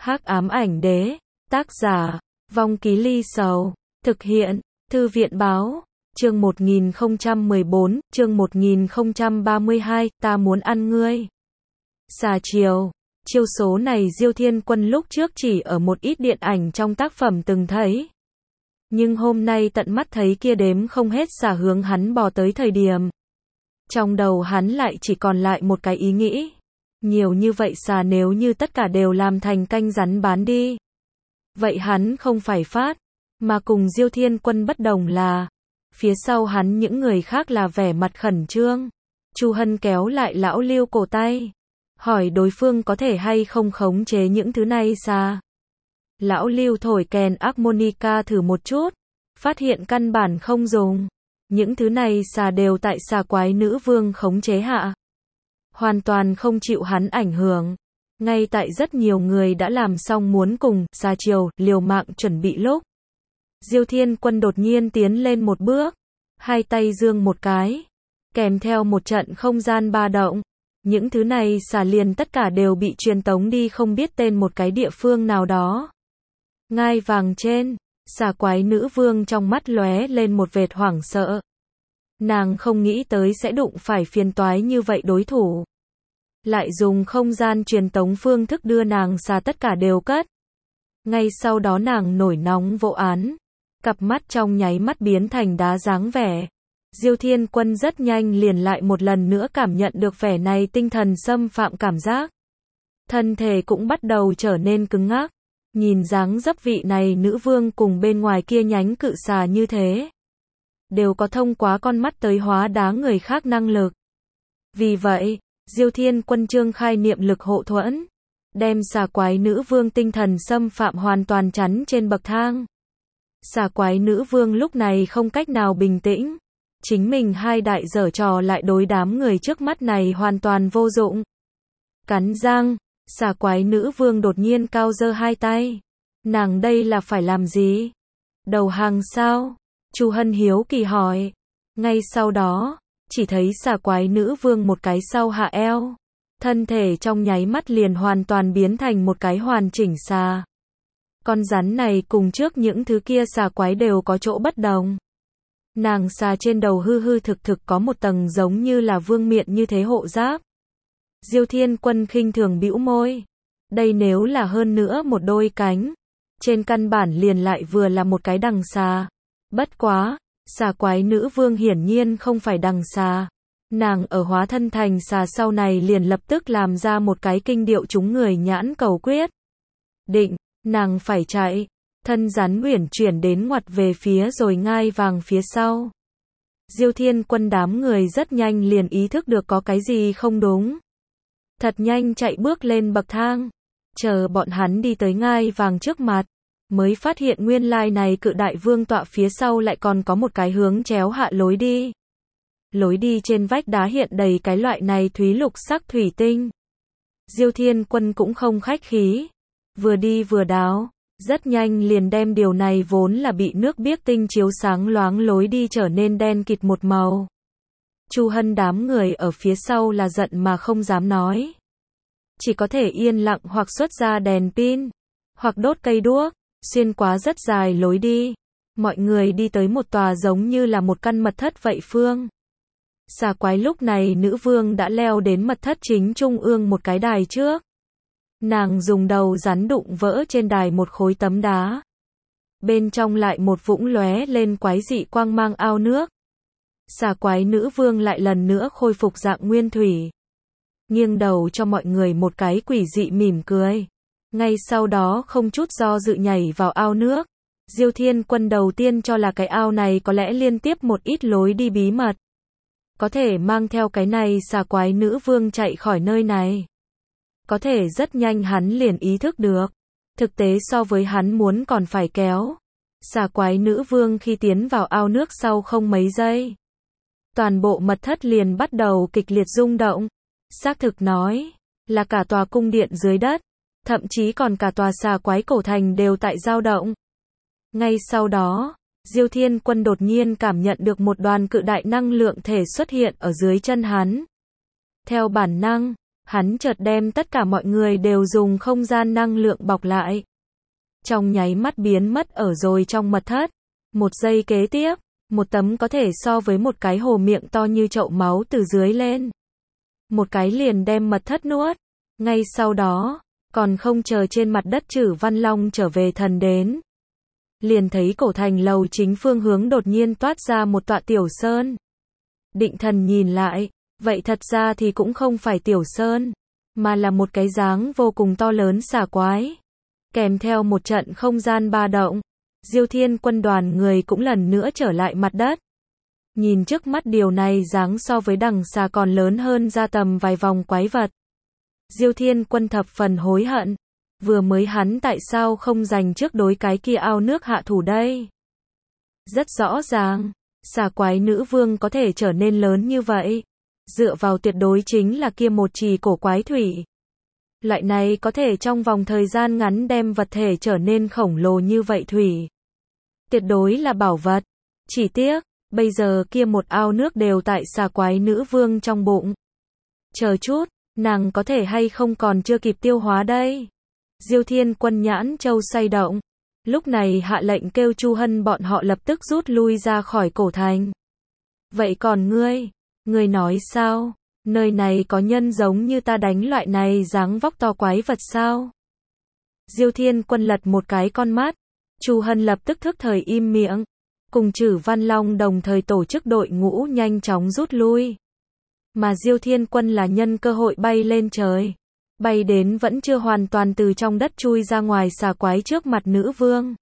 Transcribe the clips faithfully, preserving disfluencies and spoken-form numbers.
Hắc ám ảnh đế, tác giả, Vong Ký Ly Sầu, thực hiện, Thư viện báo, chương một nghìn không trăm mười bốn, chương một nghìn không trăm ba mươi hai, ta muốn ăn ngươi. Xà chiều, chiêu số này Diêu Thiên Quân lúc trước chỉ ở một ít điện ảnh trong tác phẩm từng thấy. Nhưng hôm nay tận mắt thấy kia đếm không hết xà hướng hắn bò tới thời điểm. Trong đầu hắn lại chỉ còn lại một cái ý nghĩ. Nhiều như vậy xà nếu như tất cả đều làm thành canh rắn bán đi. Vậy hắn không phải phát, mà cùng Diêu Thiên Quân bất đồng là, phía sau hắn những người khác là vẻ mặt khẩn trương. Chu Hân kéo lại lão Lưu cổ tay, hỏi đối phương có thể hay không khống chế những thứ này xà. Lão Lưu thổi kèn harmonica thử một chút, phát hiện căn bản không dùng. Những thứ này xà đều tại xà quái nữ vương khống chế hạ. Hoàn toàn không chịu hắn ảnh hưởng. Ngay tại rất nhiều người đã làm xong muốn cùng xà chiều liều mạng chuẩn bị lúc, Diêu Thiên Quân đột nhiên tiến lên một bước, hai tay giương một cái, kèm theo một trận không gian ba động. Những thứ này xà liền tất cả đều bị truyền tống đi không biết tên một cái địa phương nào đó. Ngai vàng trên, xà quái nữ vương trong mắt lóe lên một vệt hoảng sợ. Nàng không nghĩ tới sẽ đụng phải phiền toái như vậy đối thủ. Lại dùng không gian truyền tống phương thức đưa nàng xà tất cả đều cất. Ngay sau đó nàng nổi nóng vô án. Cặp mắt trong nháy mắt biến thành đá dáng vẻ. Diêu Thiên Quân rất nhanh liền lại một lần nữa cảm nhận được vẻ này tinh thần xâm phạm cảm giác. Thân thể cũng bắt đầu trở nên cứng ngắc. Nhìn dáng dấp vị này nữ vương cùng bên ngoài kia nhánh cự xà như thế. Đều có thông qua con mắt tới hóa đá người khác năng lực. Vì vậy, Diêu Thiên Quân trương khai niệm lực hộ thuẫn, đem xà quái nữ vương tinh thần xâm phạm hoàn toàn chắn trên bậc thang. Xà quái nữ vương lúc này không cách nào bình tĩnh. Chính mình hai đại giở trò lại đối đám người trước mắt này hoàn toàn vô dụng. Cắn răng, xà quái nữ vương đột nhiên cao giơ hai tay. Nàng đây là phải làm gì? Đầu hàng sao? Chu Hân hiếu kỳ hỏi. Ngay sau đó, chỉ thấy xà quái nữ vương một cái sau hạ eo. Thân thể trong nháy mắt liền hoàn toàn biến thành một cái hoàn chỉnh xà. Con rắn này cùng trước những thứ kia xà quái đều có chỗ bất đồng. Nàng xà trên đầu hư hư thực thực có một tầng giống như là vương miện như thế hộ giáp. Diêu Thiên Quân khinh thường bĩu môi. Đây nếu là hơn nữa một đôi cánh. Trên căn bản liền lại vừa là một cái đằng xà. Bất quá, xà quái nữ vương hiển nhiên không phải đằng xà. Nàng ở hóa thân thành xà sau này liền lập tức làm ra một cái kinh điệu chúng người nhãn cầu quyết. Định, nàng phải chạy. Thân rắn uyển chuyển đến ngoặt về phía rồi ngai vàng phía sau. Diêu Thiên Quân đám người rất nhanh liền ý thức được có cái gì không đúng. Thật nhanh chạy bước lên bậc thang. Chờ bọn hắn đi tới ngai vàng trước mặt. Mới phát hiện nguyên lai này cự đại vương tọa phía sau lại còn có một cái hướng chéo hạ lối đi. Lối đi trên vách đá hiện đầy cái loại này thúy lục sắc thủy tinh. Diêu Thiên Quân cũng không khách khí. Vừa đi vừa đáo. Rất nhanh liền đem điều này vốn là bị nước biếc tinh chiếu sáng loáng lối đi trở nên đen kịt một màu. Chu Hân đám người ở phía sau là giận mà không dám nói. Chỉ có thể yên lặng hoặc xuất ra đèn pin, hoặc đốt cây đuốc, xuyên qua rất dài lối đi. Mọi người đi tới một tòa giống như là một căn mật thất vậy phương. Xà quái lúc này nữ vương đã leo đến mật thất chính trung ương một cái đài trước. Nàng dùng đầu rắn đụng vỡ trên đài một khối tấm đá. Bên trong lại một vũng lóe lên quái dị quang mang ao nước. Xà quái nữ vương lại lần nữa khôi phục dạng nguyên thủy. Nghiêng đầu cho mọi người một cái quỷ dị mỉm cười. Ngay sau đó không chút do dự nhảy vào ao nước. Diêu Thiên Quân đầu tiên cho là cái ao này có lẽ liên tiếp một ít lối đi bí mật. Có thể mang theo cái này xà quái nữ vương chạy khỏi nơi này. Có thể rất nhanh hắn liền ý thức được. Thực tế so với hắn muốn còn phải kéo. Xà quái nữ vương khi tiến vào ao nước sau không mấy giây. Toàn bộ mật thất liền bắt đầu kịch liệt rung động. Xác thực nói, là cả tòa cung điện dưới đất. Thậm chí còn cả tòa xà quái cổ thành đều tại dao động. Ngay sau đó, Diêu Thiên Quân đột nhiên cảm nhận được một đoàn cự đại năng lượng thể xuất hiện ở dưới chân hắn. Theo bản năng, hắn chợt đem tất cả mọi người đều dùng không gian năng lượng bọc lại. Trong nháy mắt biến mất ở rồi trong mật thất. Một giây kế tiếp, một tấm có thể so với một cái hồ miệng to như chậu máu từ dưới lên. Một cái liền đem mật thất nuốt. Ngay sau đó, còn không chờ trên mặt đất Trử Văn Long trở về thần đến. Liền thấy cổ thành lầu chính phương hướng đột nhiên toát ra một tọa tiểu sơn. Định Thần nhìn lại, vậy thật ra thì cũng không phải tiểu sơn, mà là một cái dáng vô cùng to lớn xà quái. Kèm theo một trận không gian ba động, Diêu Thiên Quân đoàn người cũng lần nữa trở lại mặt đất. Nhìn trước mắt điều này dáng so với đằng xà còn lớn hơn ra tầm vài vòng quái vật. Diêu Thiên Quân thập phần hối hận. Vừa mới hắn tại sao không dành trước đối cái kia ao nước hạ thủ đây? Rất rõ ràng, xà quái nữ vương có thể trở nên lớn như vậy. Dựa vào tuyệt đối chính là kia một trì cổ quái thủy. Loại này có thể trong vòng thời gian ngắn đem vật thể trở nên khổng lồ như vậy thủy. Tuyệt đối là bảo vật. Chỉ tiếc, bây giờ kia một ao nước đều tại xà quái nữ vương trong bụng. Chờ chút, nàng có thể hay không còn chưa kịp tiêu hóa đây? Diêu Thiên Quân nhãn châu xoay động. Lúc này hạ lệnh kêu Chu Hân bọn họ lập tức rút lui ra khỏi cổ thành. Vậy còn ngươi? Ngươi nói sao? Nơi này có nhân giống như ta đánh loại này dáng vóc to quái vật sao? Diêu Thiên Quân lật một cái con mắt. Chu Hân lập tức thức thời im miệng. Cùng Trử Văn Long đồng thời tổ chức đội ngũ nhanh chóng rút lui. Mà Diêu Thiên Quân là nhân cơ hội bay lên trời. Bay đến vẫn chưa hoàn toàn từ trong đất chui ra ngoài xà quái trước mặt nữ vương.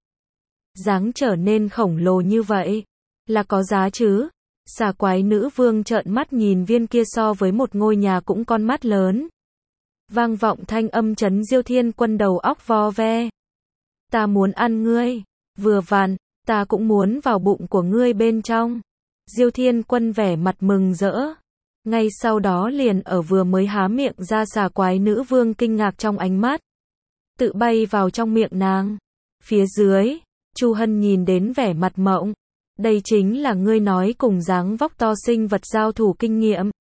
Dáng trở nên khổng lồ như vậy. Là có giá chứ? Xà quái nữ vương trợn mắt nhìn viên kia so với một ngôi nhà cũng con mắt lớn. Vang vọng thanh âm chấn Diêu Thiên Quân đầu óc vo ve. Ta muốn ăn ngươi. Vừa vặn, ta cũng muốn vào bụng của ngươi bên trong. Diêu Thiên Quân vẻ mặt mừng rỡ. Ngay sau đó liền ở vừa mới há miệng ra xà quái nữ vương kinh ngạc trong ánh mắt. Tự bay vào trong miệng nàng. Phía dưới, Chu Hân nhìn đến vẻ mặt mộng. Đây chính là ngươi nói cùng dáng vóc to sinh vật giao thủ kinh nghiệm.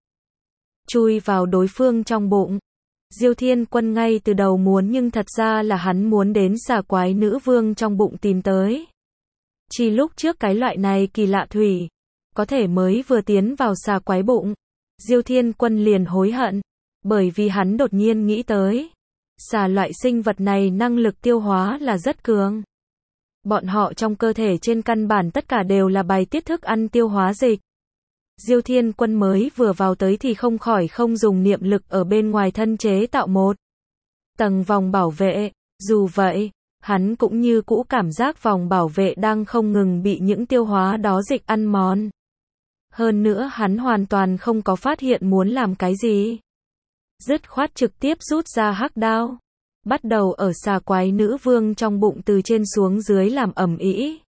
Chui vào đối phương trong bụng. Diêu Thiên Quân ngay từ đầu muốn nhưng thật ra là hắn muốn đến xà quái nữ vương trong bụng tìm tới. Chỉ lúc trước cái loại này kỳ lạ thủy. Có thể mới vừa tiến vào xà quái bụng. Diêu Thiên Quân liền hối hận. Bởi vì hắn đột nhiên nghĩ tới. Xà loại sinh vật này năng lực tiêu hóa là rất cường. Bọn họ trong cơ thể trên căn bản tất cả đều là bài tiết thức ăn tiêu hóa dịch. Diêu Thiên Quân mới vừa vào tới thì không khỏi không dùng niệm lực ở bên ngoài thân chế tạo một tầng vòng bảo vệ. Dù vậy, hắn cũng như cũ cảm giác vòng bảo vệ đang không ngừng bị những tiêu hóa đó dịch ăn mòn. Hơn nữa hắn hoàn toàn không có phát hiện muốn làm cái gì. Dứt khoát trực tiếp rút ra hắc đao. Bắt đầu ở xà quái nữ vương trong bụng từ trên xuống dưới làm ầm ĩ.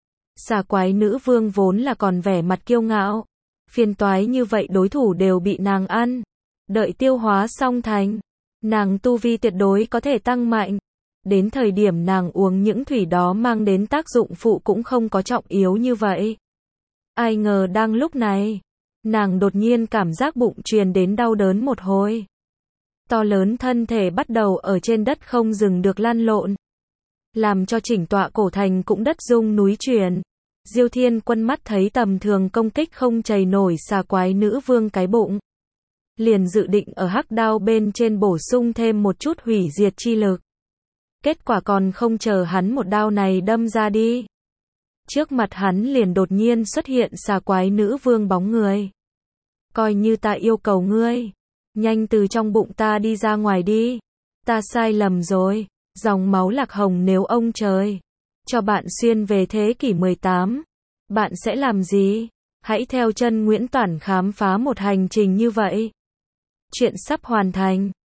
Xà quái nữ vương vốn là còn vẻ mặt kiêu ngạo. Phiền toái như vậy đối thủ đều bị nàng ăn. Đợi tiêu hóa xong thành. Nàng tu vi tuyệt đối có thể tăng mạnh. Đến thời điểm nàng uống những thủy đó mang đến tác dụng phụ cũng không có trọng yếu như vậy. Ai ngờ đang lúc này, nàng đột nhiên cảm giác bụng truyền đến đau đớn một hồi. To lớn thân thể bắt đầu ở trên đất không dừng được lăn lộn. Làm cho chỉnh tọa cổ thành cũng đất rung núi chuyển. Diêu Thiên Quân mắt thấy tầm thường công kích không chày nổi xà quái nữ vương cái bụng. Liền dự định ở hắc đao bên trên bổ sung thêm một chút hủy diệt chi lực. Kết quả còn không chờ hắn một đao này đâm ra đi. Trước mặt hắn liền đột nhiên xuất hiện xà quái nữ vương bóng người. Coi như ta yêu cầu ngươi. Nhanh từ trong bụng ta đi ra ngoài đi. Ta sai lầm rồi. Dòng máu lạc hồng nếu ông trời cho bạn xuyên về thế kỷ mười tám. Bạn sẽ làm gì? Hãy theo chân Nguyễn Toản khám phá một hành trình như vậy. Chuyện sắp hoàn thành.